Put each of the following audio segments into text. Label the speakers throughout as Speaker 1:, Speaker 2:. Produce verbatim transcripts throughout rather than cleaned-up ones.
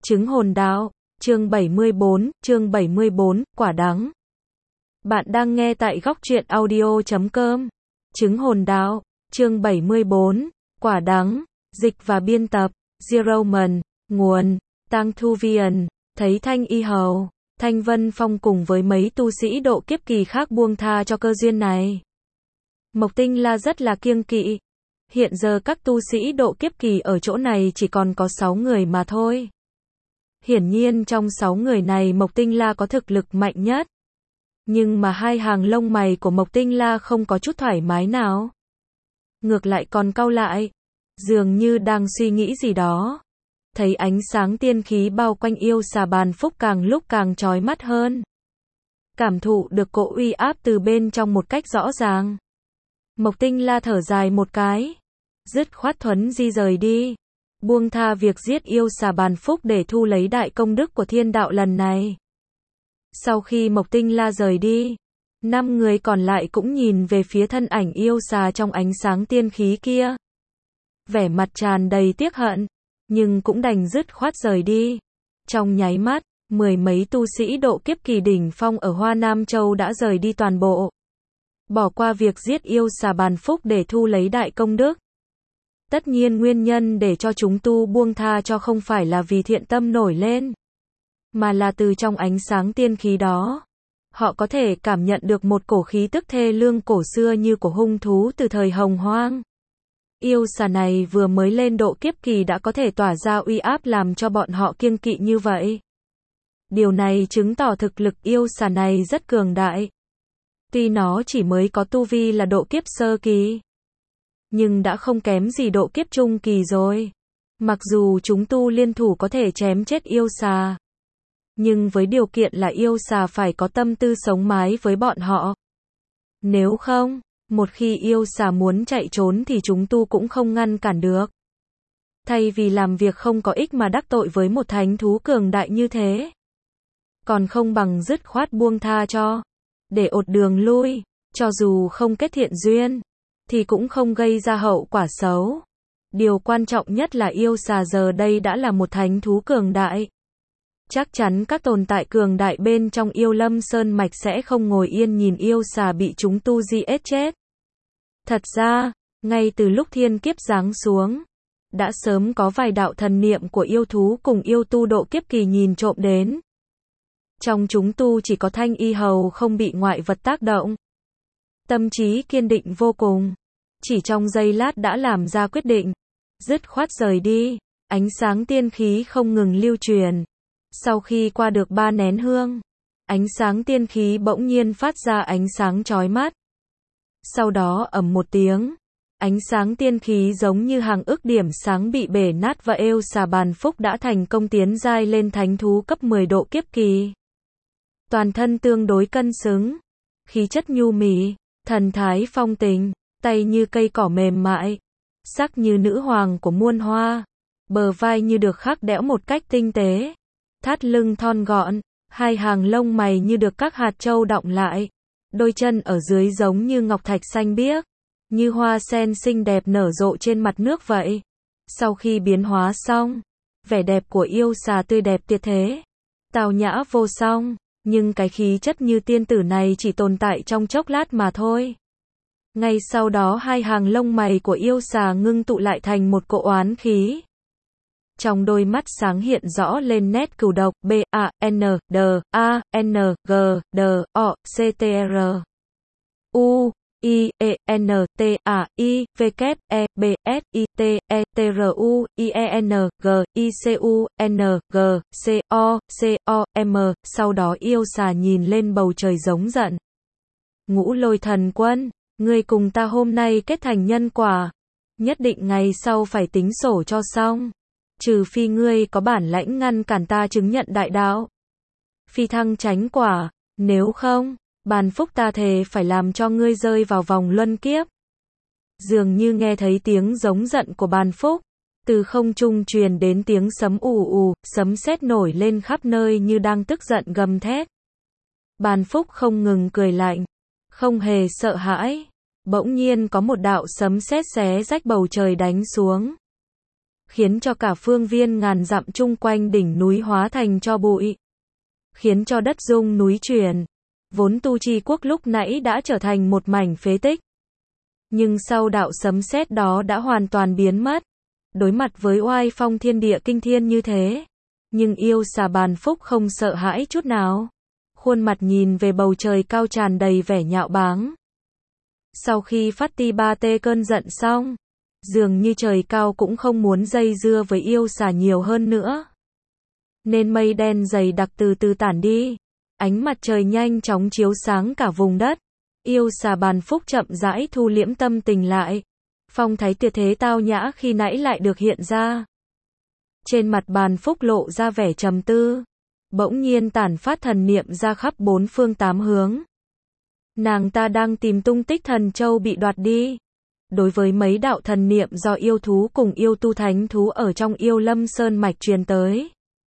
Speaker 1: Chứng hồn đạo, chương bảy mươi bốn, chương bảy mươi bốn, quả đắng. Bạn đang nghe tại góc truyện audio chấm com. Chứng hồn đạo, chương bảy mươi bốn, quả đắng, dịch và biên tập, Zeroman, nguồn, Tang Thu Vian, thấy Thanh Y Hầu, Thanh Vân Phong cùng với mấy tu sĩ độ kiếp kỳ khác buông tha cho cơ duyên này. Mộc Tinh La rất là kiêng kỵ. Hiện giờ các tu sĩ độ kiếp kỳ ở chỗ này chỉ còn có sáu người mà thôi. Hiển nhiên trong sáu người này Mộc Tinh La có thực lực mạnh nhất. Nhưng mà hai hàng lông mày của Mộc Tinh La không có chút thoải mái nào. Ngược lại còn cau lại. Dường như đang suy nghĩ gì đó. Thấy ánh sáng tiên khí bao quanh yêu xà bàn phúc càng lúc càng chói mắt hơn. Cảm thụ được cỗ uy áp từ bên trong một cách rõ ràng. Mộc Tinh La thở dài một cái. Dứt khoát thuấn di rời đi. Buông tha việc giết yêu xà bàn phúc để thu lấy đại công đức của thiên đạo lần này. Sau khi Mộc Tinh La rời đi, năm người còn lại cũng nhìn về phía thân ảnh yêu xà trong ánh sáng tiên khí kia. Vẻ mặt tràn đầy tiếc hận, nhưng cũng đành dứt khoát rời đi. Trong nháy mắt, mười mấy tu sĩ độ kiếp kỳ đỉnh phong ở Hoa Nam Châu đã rời đi toàn bộ. Bỏ qua việc giết yêu xà bàn phúc để thu lấy đại công đức. Tất nhiên nguyên nhân để cho chúng tu buông tha cho không phải là vì thiện tâm nổi lên, mà là từ trong ánh sáng tiên khí đó. Họ có thể cảm nhận được một cổ khí tức thê lương cổ xưa như của hung thú từ thời hồng hoang. Yêu xà này vừa mới lên độ kiếp kỳ đã có thể tỏa ra uy áp làm cho bọn họ kiêng kỵ như vậy. Điều này chứng tỏ thực lực yêu xà này rất cường đại. Tuy nó chỉ mới có tu vi là độ kiếp sơ kỳ, nhưng đã không kém gì độ kiếp trung kỳ rồi. Mặc dù chúng tu liên thủ có thể chém chết yêu xà, nhưng với điều kiện là yêu xà phải có tâm tư sống mái với bọn họ. Nếu không, một khi yêu xà muốn chạy trốn thì chúng tu cũng không ngăn cản được. Thay vì làm việc không có ích mà đắc tội với một thánh thú cường đại như thế, còn không bằng dứt khoát buông tha cho, để ột đường lui, cho dù không kết thiện duyên, thì cũng không gây ra hậu quả xấu. Điều quan trọng nhất là yêu xà giờ đây đã là một thánh thú cường đại. Chắc chắn các tồn tại cường đại bên trong yêu lâm sơn mạch sẽ không ngồi yên nhìn yêu xà bị chúng tu giết chết. Thật ra, ngay từ lúc thiên kiếp giáng xuống, đã sớm có vài đạo thần niệm của yêu thú cùng yêu tu độ kiếp kỳ nhìn trộm đến. Trong chúng tu chỉ có Thanh Y Hầu không bị ngoại vật tác động. Tâm trí kiên định vô cùng. Chỉ trong giây lát đã làm ra quyết định. Dứt khoát rời đi. Ánh sáng tiên khí không ngừng lưu truyền. Sau khi qua được ba nén hương, ánh sáng tiên khí bỗng nhiên phát ra ánh sáng chói mắt. Sau đó ầm một tiếng, ánh sáng tiên khí giống như hàng ức điểm sáng bị bể nát và yêu xà bàn phúc đã thành công tiến giai lên thánh thú cấp mười độ kiếp kỳ. Toàn thân tương đối cân xứng, khí chất nhu mì, thần thái phong tình, tay như cây cỏ mềm mại, sắc như nữ hoàng của muôn hoa, bờ vai như được khắc đẽo một cách tinh tế, thắt lưng thon gọn, hai hàng lông mày như được các hạt châu đọng lại, đôi chân ở dưới giống như ngọc thạch xanh biếc, như hoa sen xinh đẹp nở rộ trên mặt nước vậy. Sau khi biến hóa xong, vẻ đẹp của yêu xà tươi đẹp tuyệt thế, tào nhã vô song. Nhưng cái khí chất như tiên tử này chỉ tồn tại trong chốc lát mà thôi. Ngay sau đó hai hàng lông mày của yêu xà ngưng tụ lại thành một cỗ oán khí. Trong đôi mắt sáng hiện rõ lên nét cừu độc. B A N D A N G D O C T R U I E N T A I V E B S I T E T R U I E N G I C U N G C O C O M. Sau đó yêu xà nhìn lên bầu trời giống giận. Ngũ Lôi Thần Quân, ngươi cùng ta hôm nay kết thành nhân quả, nhất định ngày sau phải tính sổ cho xong. Trừ phi ngươi có bản lãnh ngăn cản ta chứng nhận đại đạo, phi thăng chánh quả, nếu không, bàn phúc ta thề phải làm cho ngươi rơi vào vòng luân kiếp. Dường như nghe thấy tiếng giống giận của bàn phúc, từ không trung truyền đến tiếng sấm ù ù, sấm sét nổi lên khắp nơi như đang tức giận gầm thét. Bàn phúc không ngừng cười lạnh, không hề sợ hãi. Bỗng nhiên có một đạo sấm sét xé rách bầu trời đánh xuống. khiến cho cả phương viên ngàn dặm chung quanh đỉnh núi hóa thành tro bụi, khiến cho đất rung núi chuyển. Vốn Tu Chi quốc lúc nãy đã trở thành một mảnh phế tích, nhưng sau đạo sấm sét đó đã hoàn toàn biến mất. Đối mặt với oai phong thiên địa kinh thiên như thế, nhưng yêu xà Bàn Phúc không sợ hãi chút nào. Khuôn mặt nhìn về bầu trời cao tràn đầy vẻ nhạo báng. Sau khi phát ti ba tê cơn giận xong, dường như trời cao cũng không muốn dây dưa với yêu xà nhiều hơn nữa. Nên mây đen dày đặc từ từ tản đi. Ánh mặt trời nhanh chóng chiếu sáng cả vùng đất. Yêu xà Bàn Phúc chậm rãi thu liễm tâm tình lại. Phong thái tuyệt thế tao nhã khi nãy lại được hiện ra. Trên mặt Bàn Phúc lộ ra vẻ trầm tư. Bỗng nhiên tản phát thần niệm ra khắp bốn phương tám hướng. Nàng ta đang tìm tung tích thần châu bị đoạt đi. Đối với mấy đạo thần niệm do yêu thú cùng yêu tu thánh thú ở trong Yêu Lâm Sơn mạch truyền tới,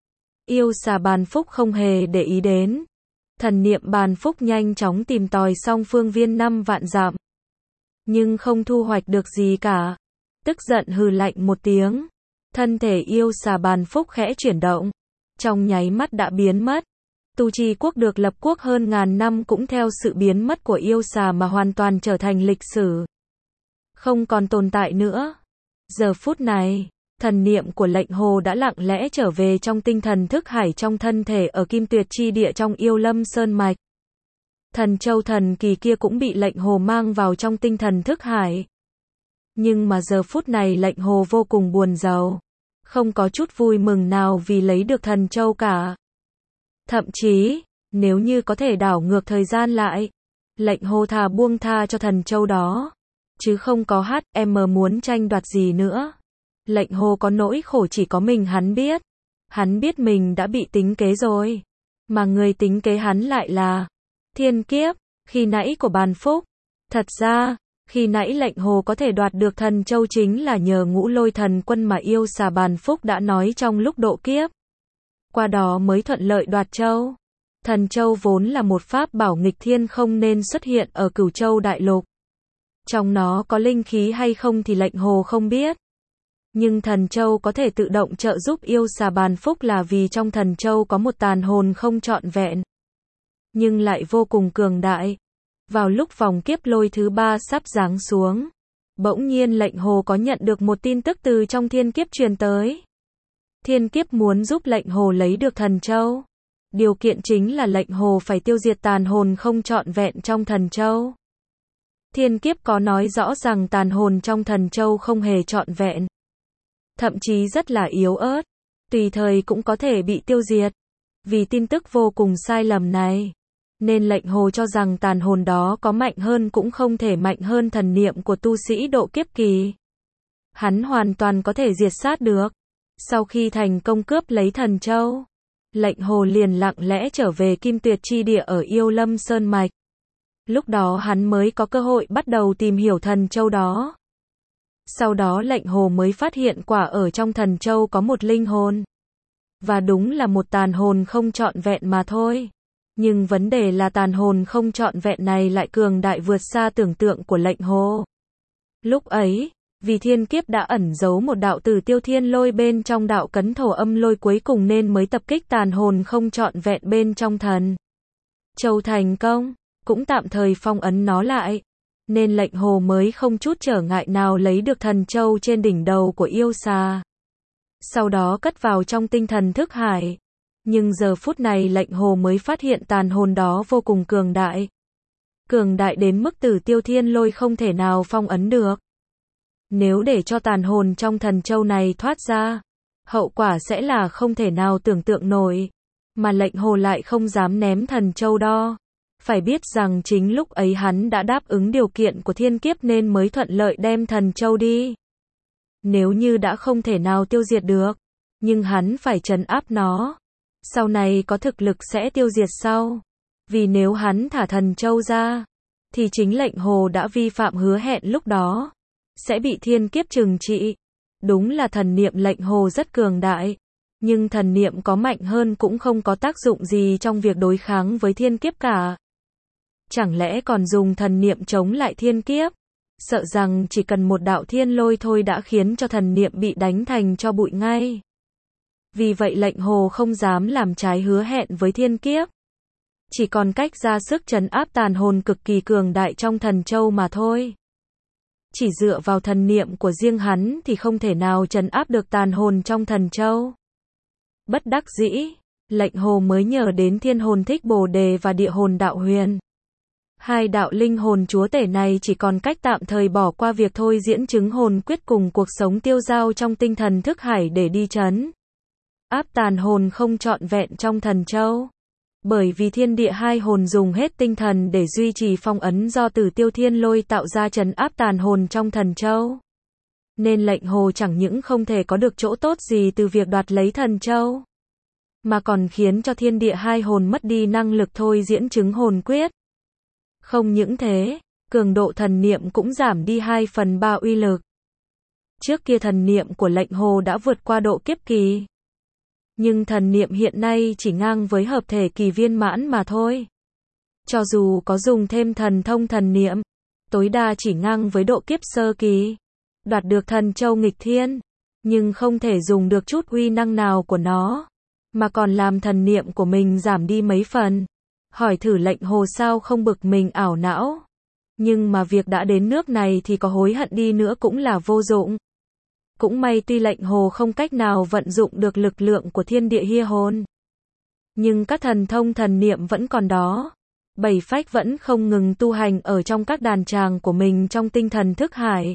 Speaker 1: yêu xà Bàn Phúc không hề để ý đến. Thần niệm Bàn Phúc nhanh chóng tìm tòi xong phương viên năm vạn dặm, nhưng không thu hoạch được gì cả. Tức giận hừ lạnh một tiếng, thân thể yêu xà Bàn Phúc khẽ chuyển động, trong nháy mắt đã biến mất. Tu Chi quốc được lập quốc hơn ngàn năm cũng theo sự biến mất của yêu xà mà hoàn toàn trở thành lịch sử, không còn tồn tại nữa. Giờ phút này, thần niệm của Lệnh Hồ đã lặng lẽ trở về trong tinh thần thức hải trong thân thể ở Kim Tuyệt chi địa trong Yêu Lâm Sơn mạch. Thần châu thần kỳ kia cũng bị Lệnh Hồ mang vào trong tinh thần thức hải. Nhưng mà giờ phút này Lệnh Hồ vô cùng buồn rầu, không có chút vui mừng nào vì lấy được thần châu cả. Thậm chí, nếu như có thể đảo ngược thời gian lại, Lệnh Hồ thà buông tha cho thần châu đó, chứ không có hát em muốn tranh đoạt gì nữa. Lệnh Hồ có nỗi khổ chỉ có mình hắn biết. Hắn biết mình đã bị tính kế rồi, mà người tính kế hắn lại là thiên kiếp, khi nãy của Bàn Phúc. Thật ra, khi nãy Lệnh Hồ có thể đoạt được thần châu chính là nhờ Ngũ Lôi Thần Quân mà yêu xà Bàn Phúc đã nói trong lúc độ kiếp. Qua đó mới thuận lợi đoạt châu. Thần châu vốn là một pháp bảo nghịch thiên không nên xuất hiện ở Cửu Châu đại lục. Trong nó có linh khí hay không thì Lệnh Hồ không biết. Nhưng thần châu có thể tự động trợ giúp yêu xà Bàn Phúc là vì trong thần châu có một tàn hồn không trọn vẹn, nhưng lại vô cùng cường đại. Vào lúc vòng kiếp lôi thứ ba sắp giáng xuống, bỗng nhiên Lệnh Hồ có nhận được một tin tức từ trong thiên kiếp truyền tới. Thiên kiếp muốn giúp Lệnh Hồ lấy được thần châu. Điều kiện chính là Lệnh Hồ phải tiêu diệt tàn hồn không trọn vẹn trong thần châu. Thiên kiếp có nói rõ rằng tàn hồn trong thần châu không hề trọn vẹn, thậm chí rất là yếu ớt, tùy thời cũng có thể bị tiêu diệt. Vì tin tức vô cùng sai lầm này, nên Lệnh Hồ cho rằng tàn hồn đó có mạnh hơn cũng không thể mạnh hơn thần niệm của tu sĩ độ kiếp kỳ. Hắn hoàn toàn có thể diệt sát được. Sau khi thành công cướp lấy thần châu, Lệnh Hồ liền lặng lẽ trở về Kim Tuyệt chi địa ở Yêu Lâm Sơn mạch. Lúc đó hắn mới có cơ hội bắt đầu tìm hiểu thần châu đó. Sau đó Lệnh Hồ mới phát hiện quả ở trong thần châu có một linh hồn. Và đúng là một tàn hồn không trọn vẹn mà thôi. Nhưng vấn đề là tàn hồn không trọn vẹn này lại cường đại vượt xa tưởng tượng của Lệnh Hồ. Lúc ấy, vì thiên kiếp đã ẩn giấu một đạo tử tiêu thiên lôi bên trong đạo cấn thổ âm lôi cuối cùng nên mới tập kích tàn hồn không trọn vẹn bên trong thần châu thành công, cũng tạm thời phong ấn nó lại. Nên Lệnh Hồ mới không chút trở ngại nào lấy được thần châu trên đỉnh đầu của yêu xà. Sau đó cất vào trong tinh thần thức hải. Nhưng giờ phút này Lệnh Hồ mới phát hiện tàn hồn đó vô cùng cường đại. Cường đại đến mức tử tiêu thiên lôi không thể nào phong ấn được. Nếu để cho tàn hồn trong thần châu này thoát ra, hậu quả sẽ là không thể nào tưởng tượng nổi. Mà Lệnh Hồ lại không dám ném thần châu đó. Phải biết rằng chính lúc ấy hắn đã đáp ứng điều kiện của thiên kiếp nên mới thuận lợi đem thần châu đi. Nếu như đã không thể nào tiêu diệt được, nhưng hắn phải trấn áp nó. Sau này có thực lực sẽ tiêu diệt sau. Vì nếu hắn thả thần châu ra, thì chính Lệnh Hồ đã vi phạm hứa hẹn lúc đó, sẽ bị thiên kiếp trừng trị. Đúng là thần niệm Lệnh Hồ rất cường đại. Nhưng thần niệm có mạnh hơn cũng không có tác dụng gì trong việc đối kháng với thiên kiếp cả. Chẳng lẽ còn dùng thần niệm chống lại thiên kiếp? sợ rằng chỉ cần một đạo thiên lôi thôi đã khiến cho thần niệm bị đánh thành cho bụi ngay. Vì vậy lệnh hồ không dám làm trái hứa hẹn với thiên kiếp. Chỉ còn cách ra sức trấn áp tàn hồn cực kỳ cường đại trong thần châu mà thôi. Chỉ dựa vào thần niệm của riêng hắn thì không thể nào trấn áp được tàn hồn trong thần châu. Bất đắc dĩ, lệnh hồ mới nhờ đến thiên hồn thích bồ đề và địa hồn đạo huyền. Hai đạo linh hồn chúa tể này chỉ còn cách tạm thời bỏ qua việc thôi diễn chứng hồn quyết cùng cuộc sống tiêu dao trong tinh thần thức hải để đi trấn áp tàn hồn không trọn vẹn trong thần châu. Bởi vì thiên địa hai hồn dùng hết tinh thần để duy trì phong ấn do Tử Tiêu Thiên Lôi tạo ra trấn áp tàn hồn trong thần châu. Nên lệnh hồ chẳng những không thể có được chỗ tốt gì từ việc đoạt lấy thần châu, mà còn khiến cho thiên địa hai hồn mất đi năng lực thôi diễn chứng hồn quyết. Không những thế, cường độ thần niệm cũng giảm đi hai phần ba uy lực. Trước kia thần niệm của lệnh hồ đã vượt qua độ kiếp kỳ. Nhưng thần niệm hiện nay chỉ ngang với hợp thể kỳ viên mãn mà thôi. Cho dù có dùng thêm thần thông thần niệm, tối đa chỉ ngang với độ kiếp sơ kỳ. Đoạt được thần châu nghịch thiên, nhưng không thể dùng được chút uy năng nào của nó, mà còn làm thần niệm của mình giảm đi mấy phần. Hỏi thử lệnh hồ sao không bực mình ảo não. Nhưng mà việc đã đến nước này thì có hối hận đi nữa cũng là vô dụng. Cũng may tuy lệnh hồ không cách nào vận dụng được lực lượng của thiên địa hia hồn, nhưng các thần thông thần niệm vẫn còn đó. Bảy phách vẫn không ngừng tu hành ở trong các đàn tràng của mình trong tinh thần thức hải.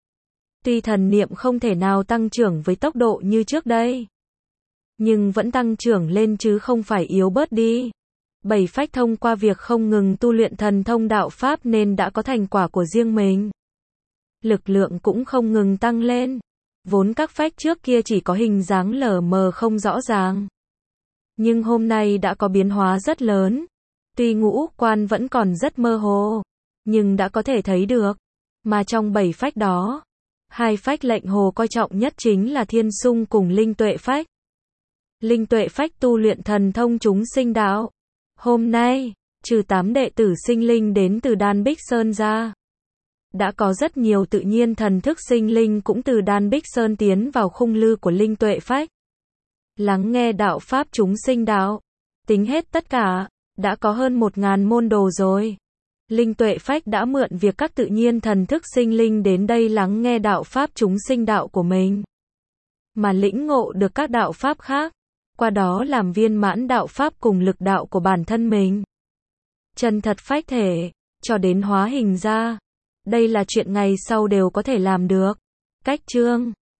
Speaker 1: Tuy thần niệm không thể nào tăng trưởng với tốc độ như trước đây, nhưng vẫn tăng trưởng lên chứ không phải yếu bớt đi. Bảy phách thông qua việc không ngừng tu luyện thần thông đạo pháp nên đã có thành quả của riêng mình. Lực lượng cũng không ngừng tăng lên. Vốn các phách trước kia chỉ có hình dáng lờ mờ không rõ ràng, nhưng hôm nay đã có biến hóa rất lớn. Tuy ngũ quan vẫn còn rất mơ hồ, nhưng đã có thể thấy được. Mà trong bảy phách đó, hai phách lệnh hồ coi trọng nhất chính là thiên sung cùng linh tuệ phách. Linh tuệ phách tu luyện thần thông chúng sinh đạo. Hôm nay, trừ tám đệ tử sinh linh đến từ Đan Bích Sơn ra, đã có rất nhiều tự nhiên thần thức sinh linh cũng từ Đan Bích Sơn tiến vào khung lư của linh tuệ phách. Lắng nghe đạo pháp chúng sinh đạo. Tính hết tất cả, đã có hơn một ngàn môn đồ rồi. Linh tuệ phách đã mượn việc các tự nhiên thần thức sinh linh đến đây lắng nghe đạo pháp chúng sinh đạo của mình, mà lĩnh ngộ được các đạo pháp khác, qua đó làm viên mãn đạo pháp cùng lực đạo của bản thân mình. Chân thật phách thể, cho đến hóa hình ra. Đây là chuyện ngày sau đều có thể làm được. Cách chương